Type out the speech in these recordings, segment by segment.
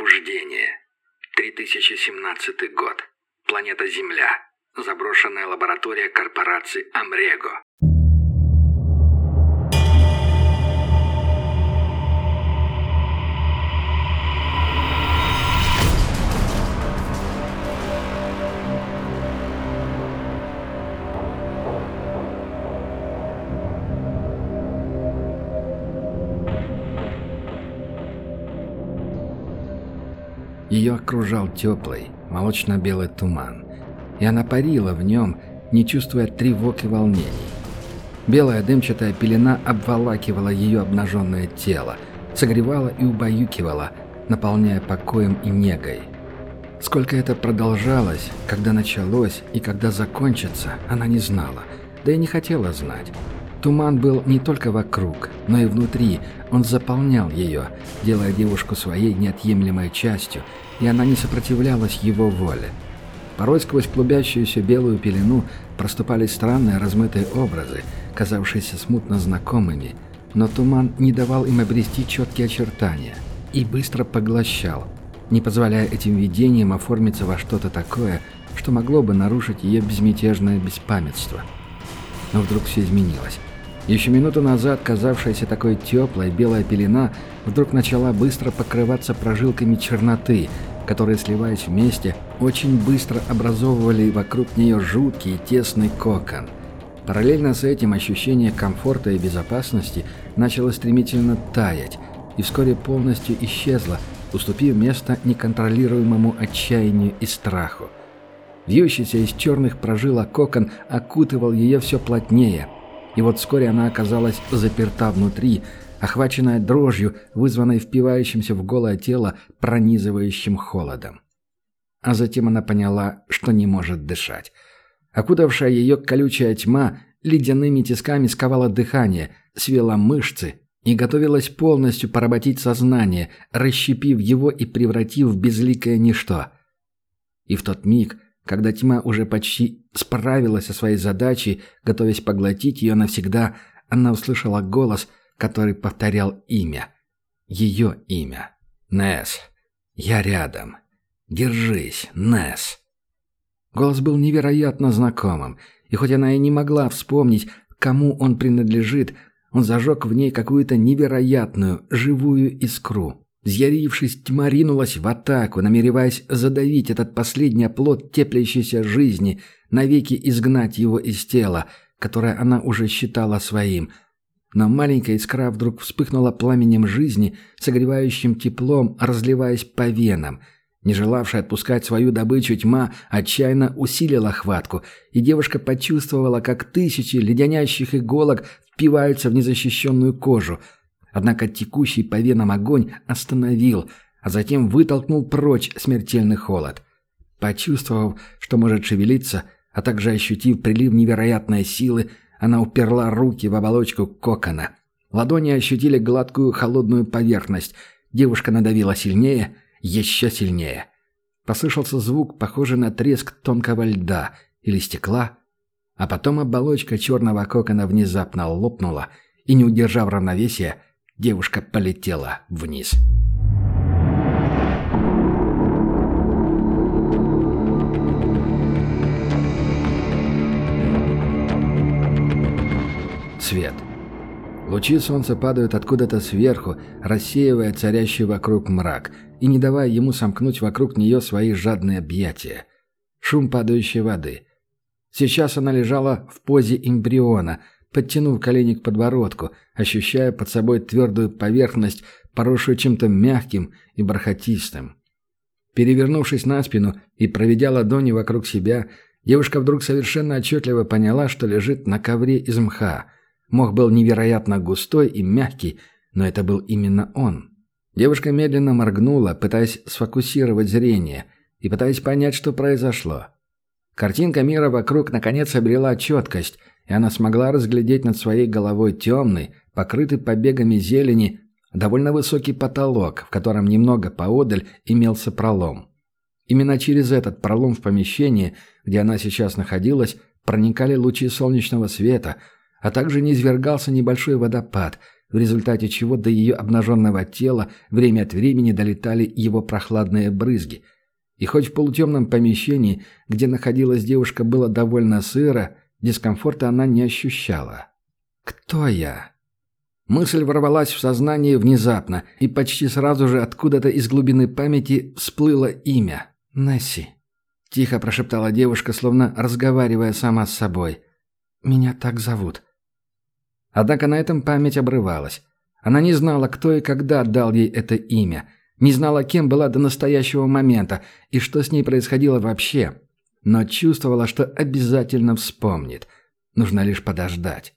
Пробуждение. 3017 год. Планета Земля. Заброшенная лаборатория корпорации Амрего. Ее окружал теплый, молочно-белый туман, и она парила в нем, не чувствуя тревог и волнений. Белая дымчатая пелена обволакивала ее обнаженное тело, согревала и убаюкивала, наполняя покоем и негой. Сколько это продолжалось, когда началось и когда закончится, она не знала, да и не хотела знать. Туман был не только вокруг, но и внутри, он заполнял ее, делая девушку своей неотъемлемой частью, и она не сопротивлялась его воле. Порой сквозь клубящуюся белую пелену проступали странные размытые образы, казавшиеся смутно знакомыми, но туман не давал им обрести четкие очертания и быстро поглощал, не позволяя этим видениям оформиться во что-то такое, что могло бы нарушить ее безмятежное беспамятство. Но вдруг все изменилось. Еще минуту назад казавшаяся такой теплой белая пелена вдруг начала быстро покрываться прожилками черноты, которые, сливаясь вместе, очень быстро образовывали вокруг нее жуткий тесный кокон. Параллельно с этим ощущение комфорта и безопасности начало стремительно таять и вскоре полностью исчезло, уступив место неконтролируемому отчаянию и страху. Вьющийся из черных прожилок кокон окутывал ее все плотнее, и вот вскоре она оказалась заперта внутри, охваченная дрожью, вызванной впивающимся в голое тело пронизывающим холодом. А затем она поняла, что не может дышать. Окутавшая ее колючая тьма ледяными тисками сковала дыхание, свела мышцы и готовилась полностью поработить сознание, расщепив его и превратив в безликое ничто. И в тот миг, когда тьма уже почти справилась со своей задачей, готовясь поглотить ее навсегда, она услышала голос, который повторял имя. Ее имя. «Несс, я рядом. Держись, Несс». Голос был невероятно знакомым, и хоть она и не могла вспомнить, кому он принадлежит, он зажег в ней какую-то невероятную, живую искру. Взъярившись, тьма ринулась в атаку, намереваясь задавить этот последний оплот теплящейся жизни, навеки изгнать его из тела, которое она уже считала своим. Но маленькая искра вдруг вспыхнула пламенем жизни, согревающим теплом, разливаясь по венам. Не желавшая отпускать свою добычу тьма отчаянно усилила хватку, и девушка почувствовала, как тысячи леденящих иголок впиваются в незащищенную кожу. Однако текущий по венам огонь остановил, а затем вытолкнул прочь смертельный холод. Почувствовав, что может шевелиться, а также ощутив прилив невероятной силы, она уперла руки в оболочку кокона. Ладони ощутили гладкую холодную поверхность. Девушка надавила сильнее, еще сильнее. Послышался звук, похожий на треск тонкого льда или стекла, а потом оболочка черного кокона внезапно лопнула, и, не удержав равновесия, девушка полетела вниз. Свет. Лучи солнца падают откуда-то сверху, рассеивая царящий вокруг мрак и не давая ему сомкнуть вокруг нее свои жадные объятия. Шум падающей воды. Сейчас она лежала в позе эмбриона, подтянув колени к подбородку, ощущая под собой твердую поверхность, поросшую чем-то мягким и бархатистым. Перевернувшись на спину и проведя ладони вокруг себя, девушка вдруг совершенно отчетливо поняла, что лежит на ковре из мха. Мох был невероятно густой и мягкий, но это был именно он. Девушка медленно моргнула, пытаясь сфокусировать зрение и пытаясь понять, что произошло. Картинка мира вокруг наконец обрела четкость, и она смогла разглядеть над своей головой темный, покрытый побегами зелени, довольно высокий потолок, в котором немного поодаль имелся пролом. Именно через этот пролом в помещении, где она сейчас находилась, проникали лучи солнечного света, а также низвергался небольшой водопад, в результате чего до ее обнаженного тела время от времени долетали его прохладные брызги. И хоть в полутемном помещении, где находилась девушка, было довольно сыро, дискомфорта она не ощущала. «Кто я?» Мысль ворвалась в сознание внезапно, и почти сразу же откуда-то из глубины памяти всплыло имя – Несси. Тихо прошептала девушка, словно разговаривая сама с собой. «Меня так зовут». Однако на этом память обрывалась. Она не знала, кто и когда дал ей это имя, не знала, кем была до настоящего момента и что с ней происходило вообще, но чувствовала, что обязательно вспомнит. Нужно лишь подождать.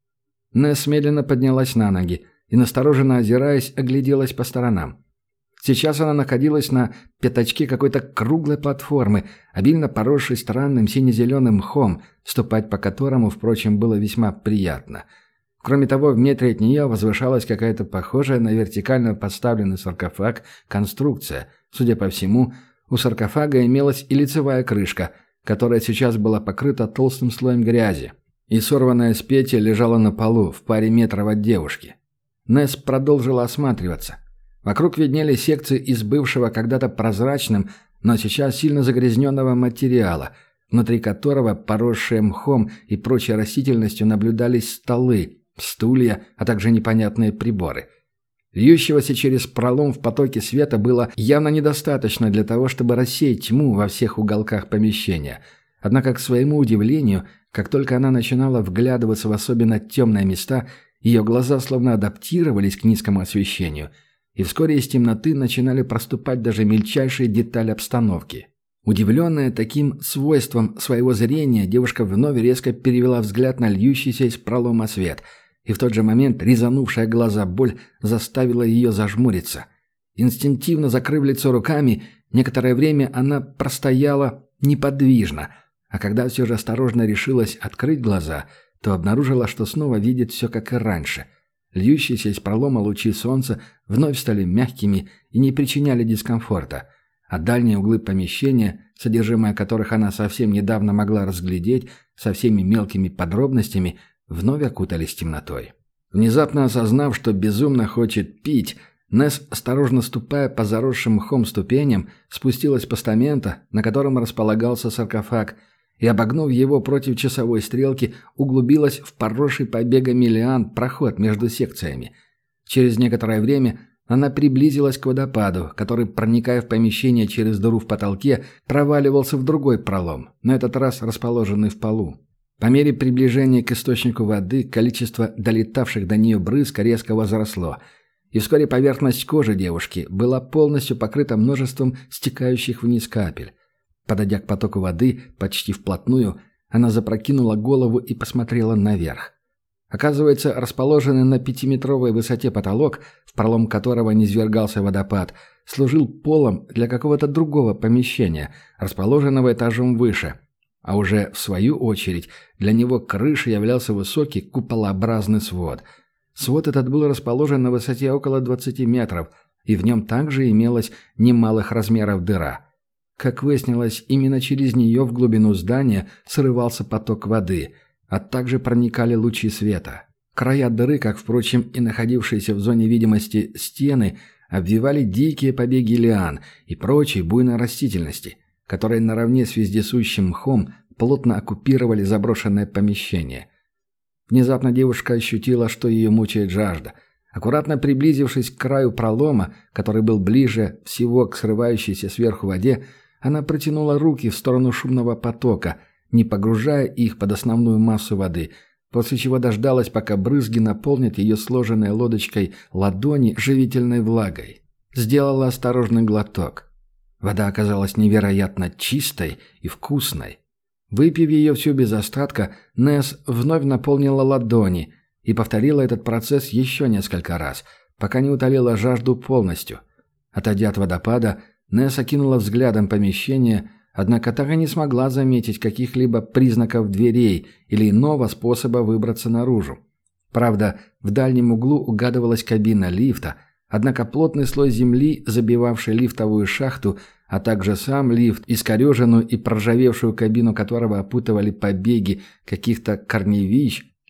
Несс медленно поднялась на ноги и, настороженно озираясь, огляделась по сторонам. Сейчас она находилась на пятачке какой-то круглой платформы, обильно поросшей странным сине-зеленым мхом, ступать по которому, впрочем, было весьма приятно. Кроме того, в метре от нее возвышалась какая-то похожая на вертикально поставленный саркофаг конструкция. Судя по всему, у саркофага имелась и лицевая крышка, которая сейчас была покрыта толстым слоем грязи, и сорванная с петель лежала на полу в паре метров от девушки. Несс продолжила осматриваться. Вокруг виднелись секции из бывшего когда-то прозрачным, но сейчас сильно загрязненного материала, внутри которого, поросшие мхом и прочей растительностью, наблюдались столы, стулья, а также непонятные приборы. Льющегося через пролом в потоке света было явно недостаточно для того, чтобы рассеять тьму во всех уголках помещения. Однако, к своему удивлению, как только она начинала вглядываться в особенно темные места, ее глаза словно адаптировались к низкому освещению, и вскоре из темноты начинали проступать даже мельчайшие детали обстановки. Удивленная таким свойством своего зрения, девушка вновь резко перевела взгляд на льющийся из пролома свет, и в тот же момент резанувшая глаза боль заставила ее зажмуриться. Инстинктивно закрыв лицо руками, некоторое время она простояла неподвижно, а когда все же осторожно решилась открыть глаза, то обнаружила, что снова видит все как и раньше. Льющиеся из пролома лучи солнца вновь стали мягкими и не причиняли дискомфорта, а дальние углы помещения, содержимое которых она совсем недавно могла разглядеть со всеми мелкими подробностями, вновь окутались темнотой. Внезапно осознав, что безумно хочет пить, Несс, осторожно ступая по заросшим мхом ступеням, спустилась с постамента, на котором располагался саркофаг, и, обогнув его против часовой стрелки, углубилась в поросший побегами лиан проход между секциями. Через некоторое время она приблизилась к водопаду, который, проникая в помещение через дыру в потолке, проваливался в другой пролом, на этот раз расположенный в полу. По мере приближения к источнику воды количество долетавших до нее брызг резко возросло, и вскоре поверхность кожи девушки была полностью покрыта множеством стекающих вниз капель. Подойдя к потоку воды почти вплотную, она запрокинула голову и посмотрела наверх. Оказывается, расположенный на 5-метровой высоте потолок, в пролом которого низвергался водопад, служил полом для какого-то другого помещения, расположенного этажом выше, а уже, в свою очередь, для него крышей являлся высокий куполообразный свод. Свод этот был расположен на высоте около 20 метров, и в нем также имелась немалых размеров дыра. Как выяснилось, именно через нее в глубину здания срывался поток воды, а также проникали лучи света. Края дыры, как, впрочем, и находившиеся в зоне видимости стены, обвивали дикие побеги лиан и прочей буйной растительности, которые наравне с вездесущим мхом плотно оккупировали заброшенное помещение. Внезапно девушка ощутила, что ее мучает жажда. Аккуратно приблизившись к краю пролома, который был ближе всего к срывающейся сверху воде, она протянула руки в сторону шумного потока, не погружая их под основную массу воды, после чего дождалась, пока брызги наполнят ее сложенной лодочкой ладони живительной влагой. Сделала осторожный глоток. Вода оказалась невероятно чистой и вкусной. Выпив ее всю без остатка, Несс вновь наполнила ладони и повторила этот процесс еще несколько раз, пока не утолила жажду полностью. Отойдя от водопада, Несс окинула взглядом помещение, однако так и не смогла заметить каких-либо признаков дверей или иного способа выбраться наружу. Правда, в дальнем углу угадывалась кабина лифта, однако плотный слой земли, забивавший лифтовую шахту, а также сам лифт, искореженную и проржавевшую кабину которого опутывали побеги каких-то корневищ,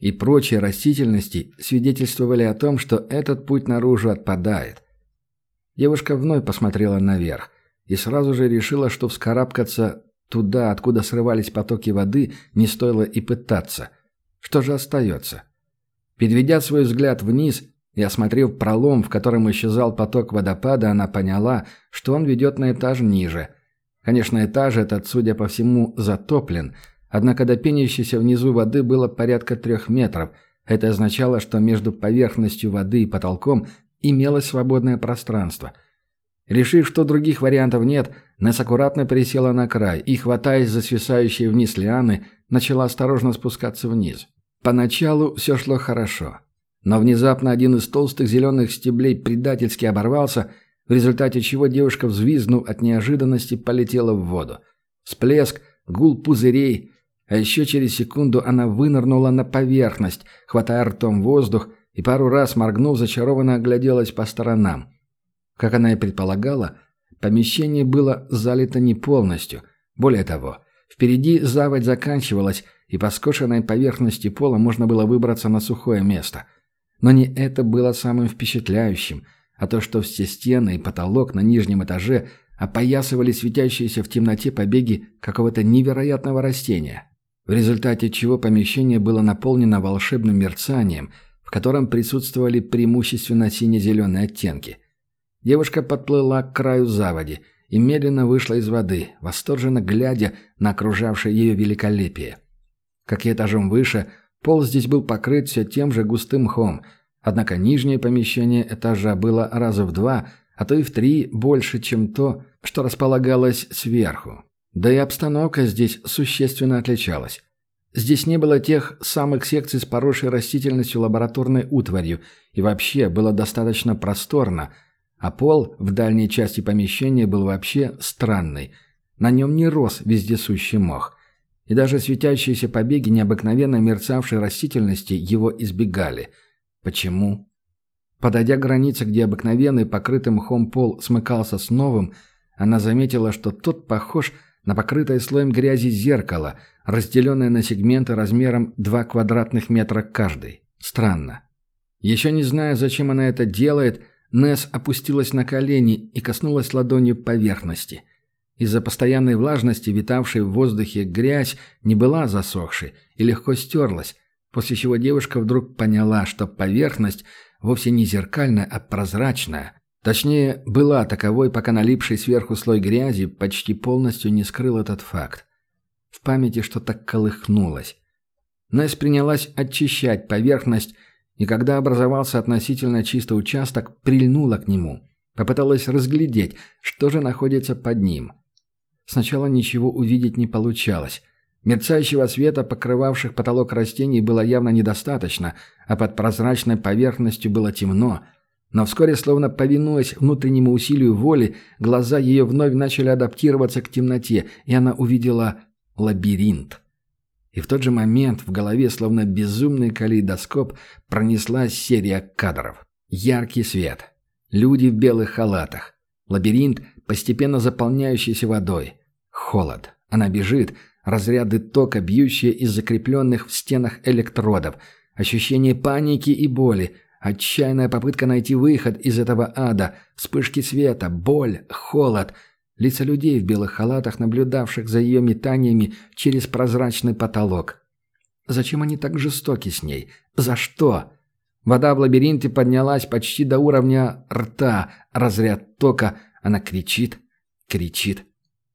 и прочей растительности свидетельствовали о том, что этот путь наружу отпадает. Девушка вновь посмотрела наверх и сразу же решила, что вскарабкаться туда, откуда срывались потоки воды, не стоило и пытаться. Что же остается? Переведя свой взгляд вниз и осмотрев пролом, в котором исчезал поток водопада, она поняла, что он ведет на этаж ниже. Конечно, этаж этот, судя по всему, затоплен, однако до пенящейся внизу воды было порядка 3 метров. Это означало, что между поверхностью воды и потолком имелось свободное пространство. Решив, что других вариантов нет, Несс аккуратно пересела на край и, хватаясь за свисающие вниз лианы, начала осторожно спускаться вниз. Поначалу все шло хорошо. Но внезапно один из толстых зеленых стеблей предательски оборвался, в результате чего девушка, взвизгнув от неожиданности, полетела в воду. Всплеск, гул пузырей, а еще через секунду она вынырнула на поверхность, хватая ртом воздух, и пару раз, моргнув, зачарованно огляделась по сторонам. Как она и предполагала, помещение было залито не полностью. Более того, впереди заводь заканчивалась, и по скошенной поверхности пола можно было выбраться на сухое место. Но не это было самым впечатляющим, а то, что все стены и потолок на нижнем этаже опоясывали светящиеся в темноте побеги какого-то невероятного растения, в результате чего помещение было наполнено волшебным мерцанием, в котором присутствовали преимущественно сине-зеленые оттенки. Девушка подплыла к краю заводи и медленно вышла из воды, восторженно глядя на окружавшее ее великолепие. Как и этажом выше, пол здесь был покрыт все тем же густым мхом, однако нижнее помещение этажа было раза в 2, а то и в 3 больше, чем то, что располагалось сверху. Да и обстановка здесь существенно отличалась. Здесь не было тех самых секций с поросшей растительностью лабораторной утварью, и вообще было достаточно просторно, а пол в дальней части помещения был вообще странный. На нем не рос вездесущий мох. И даже светящиеся побеги необыкновенно мерцавшей растительности его избегали. Почему? Подойдя к границе, где обыкновенный покрытый мхом пол смыкался с новым, она заметила, что тот похож на покрытое слоем грязи зеркало, разделенное на сегменты размером 2 квадратных метра каждый. Странно. Еще не зная, зачем она это делает, Несс опустилась на колени и коснулась ладонью поверхности. Из-за постоянной влажности, витавшей в воздухе грязь, не была засохшей и легко стерлась, после чего девушка вдруг поняла, что поверхность вовсе не зеркальная, а прозрачная. Точнее, была таковой, пока налипший сверху слой грязи почти полностью не скрыл этот факт. В памяти что-то колыхнулось. Несс принялась очищать поверхность, и когда образовался относительно чистый участок, прильнула к нему. Попыталась разглядеть, что же находится под ним. Сначала ничего увидеть не получалось. Мерцающего света, покрывавших потолок растений, было явно недостаточно, а под прозрачной поверхностью было темно. Но вскоре, словно повинуясь внутреннему усилию воли, глаза ее вновь начали адаптироваться к темноте, и она увидела лабиринт. И в тот же момент в голове, словно безумный калейдоскоп, пронеслась серия кадров. Яркий свет. Люди в белых халатах. Лабиринт, постепенно заполняющийся водой. Холод. Она бежит. Разряды тока, бьющие из закрепленных в стенах электродов. Ощущение паники и боли. Отчаянная попытка найти выход из этого ада. Вспышки света, боль, холод. Лица людей в белых халатах, наблюдавших за ее метаниями через прозрачный потолок. Зачем они так жестоки с ней? За что? Вода в лабиринте поднялась почти до уровня рта. Разряд тока. Она кричит, кричит.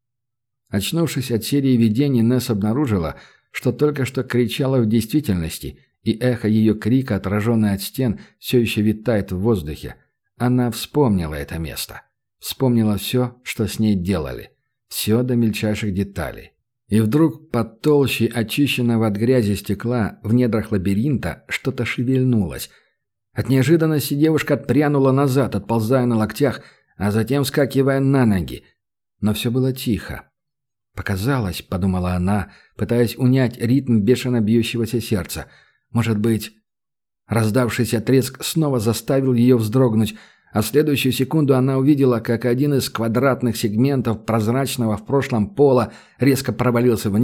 Очнувшись от серии видений, Несс обнаружила, что только что кричала в действительности, и эхо ее крика, отраженное от стен, все еще витает в воздухе. Она вспомнила это место. Вспомнила все, что с ней делали. Все до мельчайших деталей. И вдруг под толщей очищенного от грязи стекла в недрах лабиринта что-то шевельнулось. От неожиданности девушка отпрянула назад, отползая на локтях, а затем вскакивая на ноги. Но все было тихо. «Показалось», — подумала она, пытаясь унять ритм бешено бьющегося сердца. «Может быть...» Раздавшийся треск снова заставил ее вздрогнуть, а в следующую секунду она увидела, как один из квадратных сегментов прозрачного в прошлом пола резко провалился вниз,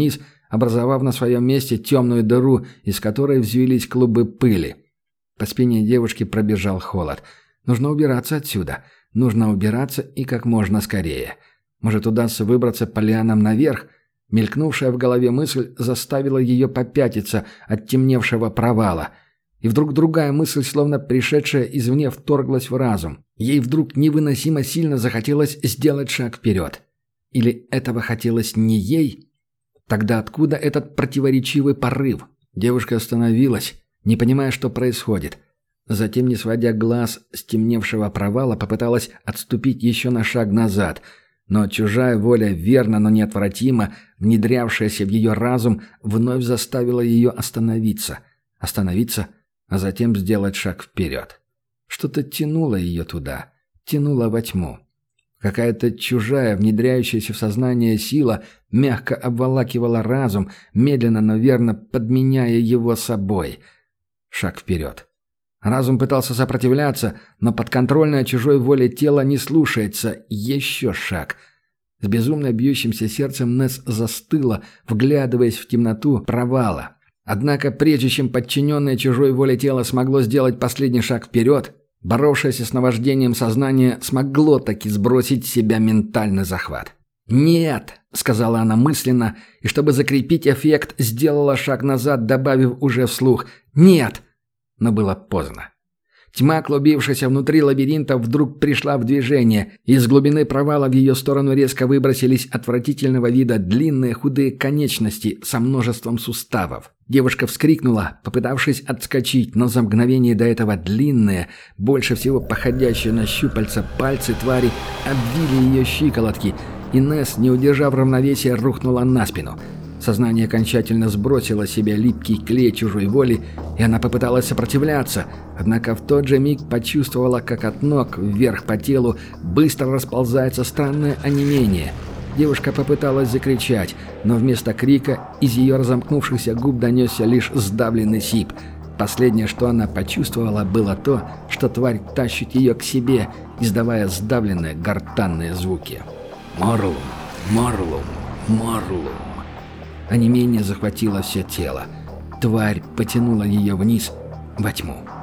образовав на своем месте темную дыру, из которой взвились клубы пыли. По спине девушки пробежал холод. Нужно убираться отсюда. Нужно убираться и как можно скорее. Может, удастся выбраться по лианам наверх? Мелькнувшая в голове мысль заставила ее попятиться от темневшего провала. И вдруг другая мысль, словно пришедшая извне, вторглась в разум. Ей вдруг невыносимо сильно захотелось сделать шаг вперед. Или этого хотелось не ей? Тогда откуда этот противоречивый порыв? Девушка остановилась, не понимая, что происходит. Затем, не сводя глаз с темневшего провала, попыталась отступить еще на шаг назад. Но чужая воля, верно, но неотвратимо, внедрявшаяся в ее разум, вновь заставила ее остановиться. Остановиться, а затем сделать шаг вперед. Что-то тянуло ее туда, тянуло во тьму. Какая-то чужая, внедряющаяся в сознание сила мягко обволакивала разум, медленно, но верно подменяя его собой. Шаг вперед. Разум пытался сопротивляться, но подконтрольное чужой воле тело не слушается. Еще шаг. С безумно бьющимся сердцем Несс застыла, вглядываясь в темноту провала. Однако, прежде чем подчиненное чужой воле тело смогло сделать последний шаг вперед, боровшееся с наваждением сознание смогло таки сбросить с себя ментальный захват. «Нет!» — сказала она мысленно, и чтобы закрепить эффект, сделала шаг назад, добавив уже вслух «Нет!» Но было поздно. Тьма, клубившаяся внутри лабиринта, вдруг пришла в движение, и из глубины провала в ее сторону резко выбросились отвратительного вида длинные худые конечности со множеством суставов. Девушка вскрикнула, попытавшись отскочить, но за мгновение до этого длинные, больше всего походящие на щупальца пальцы твари обвили ее щиколотки, и Несс, не удержав равновесия, рухнула на спину. Сознание окончательно сбросило с себя липкий клей чужой воли, и она попыталась сопротивляться, однако в тот же миг почувствовала, как от ног вверх по телу быстро расползается странное онемение. Девушка попыталась закричать, но вместо крика из ее разомкнувшихся губ донесся лишь сдавленный сип. Последнее, что она почувствовала, было то, что тварь тащит ее к себе, издавая сдавленные гортанные звуки. «Морлум! Морлум! Морлум!» Онемение захватило все тело. Тварь потянула ее вниз во тьму.